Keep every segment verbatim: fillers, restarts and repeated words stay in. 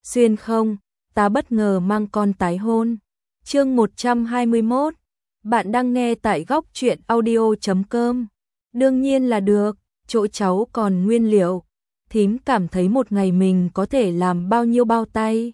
Xuyên không, ta bất ngờ mang con tái hôn. Chương một trăm hai mươi mốt. Bạn đang nghe tại góc truyện audio chấm com. Đương nhiên là được, chỗ cháu còn nguyên liệu. Thím cảm thấy một ngày mình có thể làm bao nhiêu bao tay.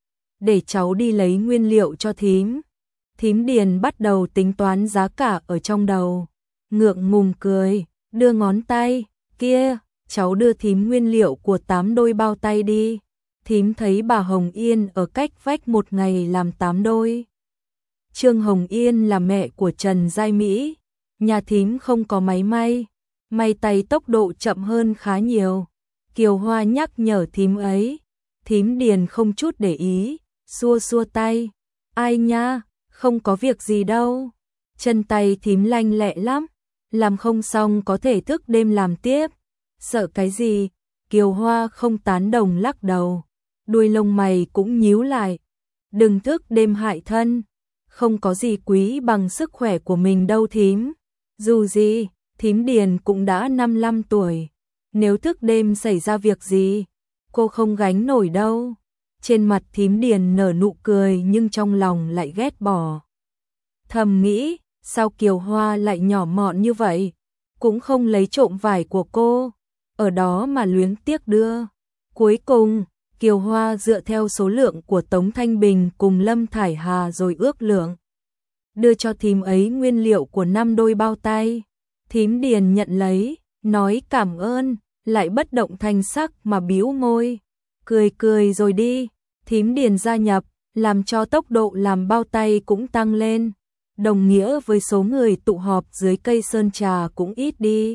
Để cháu đi lấy nguyên liệu cho thím. Thím Điền bắt đầu tính toán giá cả ở trong đầu. Ngượng ngùng cười, đưa ngón tay, kia, cháu đưa thím nguyên liệu của tám đôi bao tay đi. Thím thấy bà Hồng Yên ở cách vách một ngày làm tám đôi. Trương Hồng Yên là mẹ của Trần Giai Mỹ. Nhà thím không có máy may. May tay tốc độ chậm hơn khá nhiều. Kiều Hoa nhắc nhở thím ấy. Thím Điền không chút để ý, xua xua tay. Ai nha, không có việc gì đâu. Chân tay thím lanh lẹ lắm. Làm không xong có thể thức đêm làm tiếp. Sợ cái gì? Kiều Hoa không tán đồng lắc đầu. Đuôi lông mày cũng nhíu lại. Đừng thức đêm hại thân. Không có gì quý bằng sức khỏe của mình đâu thím. Dù gì, thím Điền cũng đã năm mươi lăm tuổi. Nếu thức đêm xảy ra việc gì, cô không gánh nổi đâu. Trên mặt thím Điền nở nụ cười nhưng trong lòng lại ghét bỏ. Thầm nghĩ, sao Kiều Hoa lại nhỏ mọn như vậy? Cũng không lấy trộm vải của cô, ở đó mà luyến tiếc đưa. Cuối cùng, Kiều Hoa dựa theo số lượng của Tống Thanh Bình cùng Lâm Thải Hà rồi ước lượng. Đưa cho thím ấy nguyên liệu của năm đôi bao tay. Thím Điền nhận lấy, nói cảm ơn, lại bất động thanh sắc mà bĩu môi. Cười cười rồi đi, thím Điền gia nhập, làm cho tốc độ làm bao tay cũng tăng lên. Đồng nghĩa với số người tụ họp dưới cây sơn trà cũng ít đi.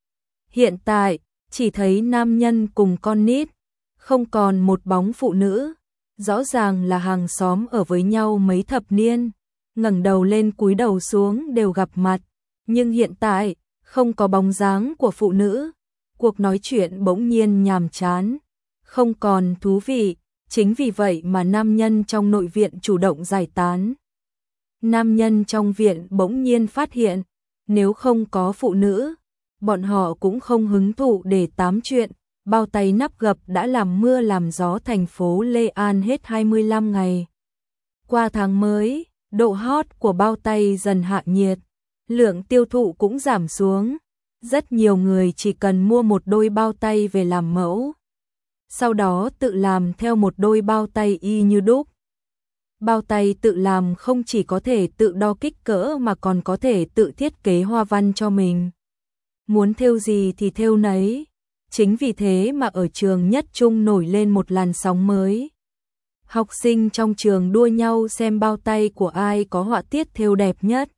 Hiện tại, chỉ thấy nam nhân cùng con nít, không còn một bóng phụ nữ. Rõ ràng là hàng xóm ở với nhau mấy thập niên, ngẩng đầu lên cúi đầu xuống đều gặp mặt. Nhưng hiện tại, không có bóng dáng của phụ nữ. Cuộc nói chuyện bỗng nhiên nhàm chán, không còn thú vị. Chính vì vậy mà nam nhân trong nội viện chủ động giải tán. Nam nhân trong viện bỗng nhiên phát hiện, nếu không có phụ nữ, bọn họ cũng không hứng thú để tám chuyện. Bao tay nắp gập đã làm mưa làm gió thành phố Lê An hết hai mươi lăm ngày. Qua tháng mới, độ hot của bao tay dần hạ nhiệt, lượng tiêu thụ cũng giảm xuống. Rất nhiều người chỉ cần mua một đôi bao tay về làm mẫu, sau đó tự làm theo một đôi bao tay y như đúc. Bao tay tự làm không chỉ có thể tự đo kích cỡ mà còn có thể tự thiết kế hoa văn cho mình. Muốn thêu gì thì thêu nấy. Chính vì thế mà ở trường Nhất Trung nổi lên một làn sóng mới. Học sinh trong trường đua nhau xem bao tay của ai có họa tiết thêu đẹp nhất.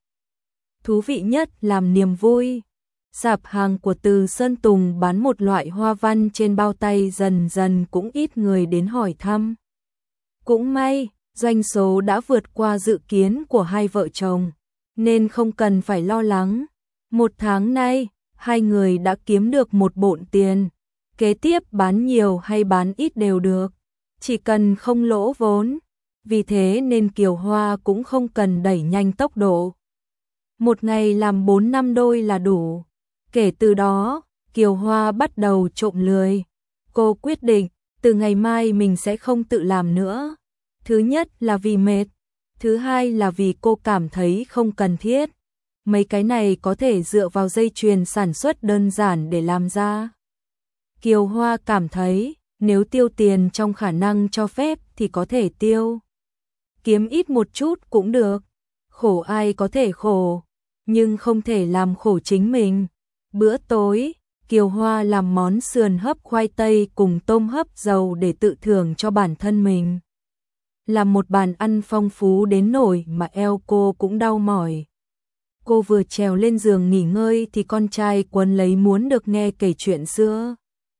Thú vị nhất làm niềm vui. Sạp hàng của Từ Sơn Tùng bán một loại hoa văn trên bao tay dần dần cũng ít người đến hỏi thăm. Cũng may, doanh số đã vượt qua dự kiến của hai vợ chồng, nên không cần phải lo lắng. Một tháng nay, hai người đã kiếm được một bộn tiền. Kế tiếp bán nhiều hay bán ít đều được, chỉ cần không lỗ vốn. Vì thế nên Kiều Hoa cũng không cần đẩy nhanh tốc độ. Một ngày làm bốn năm đôi là đủ. Kể từ đó, Kiều Hoa bắt đầu trộm lười. Cô quyết định, từ ngày mai mình sẽ không tự làm nữa. Thứ nhất là vì mệt, thứ hai là vì cô cảm thấy không cần thiết. Mấy cái này có thể dựa vào dây chuyền sản xuất đơn giản để làm ra. Kiều Hoa cảm thấy, nếu tiêu tiền trong khả năng cho phép thì có thể tiêu. Kiếm ít một chút cũng được. Khổ ai có thể khổ, nhưng không thể làm khổ chính mình. Bữa tối, Kiều Hoa làm món sườn hấp khoai tây cùng tôm hấp dầu để tự thưởng cho bản thân mình. Làm một bàn ăn phong phú đến nỗi mà eo cô cũng đau mỏi. Cô vừa trèo lên giường nghỉ ngơi thì con trai quấn lấy muốn được nghe kể chuyện xưa.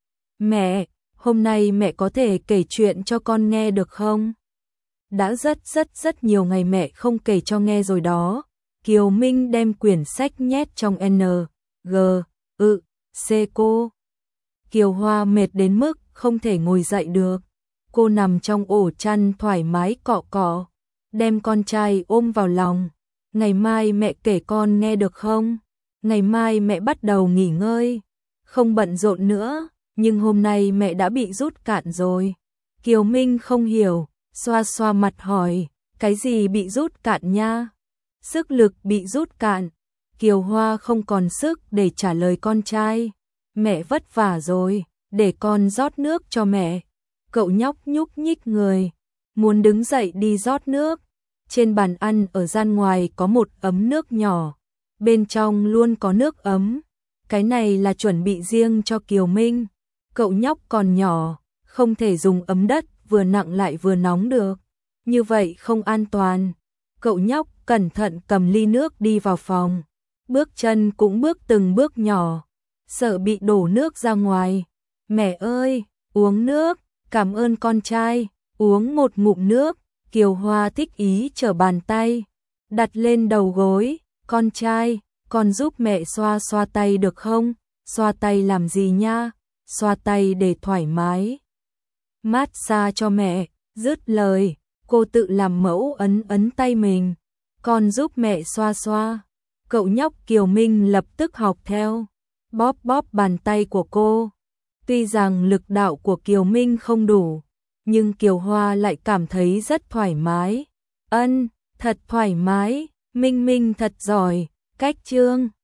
Mẹ, hôm nay mẹ có thể kể chuyện cho con nghe được không? Đã rất rất rất nhiều ngày mẹ không kể cho nghe rồi đó. Kiều Minh đem quyển sách nhét trong N, G, ự, C cô. Kiều Hoa mệt đến mức không thể ngồi dậy được. Cô nằm trong ổ chăn thoải mái cọ cọ, đem con trai ôm vào lòng. Ngày mai mẹ kể con nghe được không? Ngày mai mẹ bắt đầu nghỉ ngơi, không bận rộn nữa, nhưng hôm nay mẹ đã bị rút cạn rồi. Kiều Minh không hiểu, xoa xoa mặt hỏi, cái gì bị rút cạn nha? Sức lực bị rút cạn. Kiều Hoa không còn sức để trả lời con trai. Mẹ vất vả rồi, để con rót nước cho mẹ. Cậu nhóc nhúc nhích người, muốn đứng dậy đi rót nước. Trên bàn ăn ở gian ngoài có một ấm nước nhỏ, bên trong luôn có nước ấm. Cái này là chuẩn bị riêng cho Kiều Minh. Cậu nhóc còn nhỏ, không thể dùng ấm đất vừa nặng lại vừa nóng được. Như vậy không an toàn. Cậu nhóc cẩn thận cầm ly nước đi vào phòng. Bước chân cũng bước từng bước nhỏ, sợ bị đổ nước ra ngoài. Mẹ ơi, uống nước, cảm ơn con trai, uống một ngụm nước. Kiều Hoa thích ý trở bàn tay, đặt lên đầu gối. Con trai, con giúp mẹ xoa xoa tay được không? Xoa tay làm gì nha? Xoa tay để thoải mái. Mát xa cho mẹ. Dứt lời, cô tự làm mẫu ấn ấn tay mình. Con giúp mẹ xoa xoa. Cậu nhóc Kiều Minh lập tức học theo, bóp bóp bàn tay của cô. Tuy rằng lực đạo của Kiều Minh không đủ, nhưng Kiều Hoa lại cảm thấy rất thoải mái. Ân, thật thoải mái, Minh Minh thật giỏi. Cách chương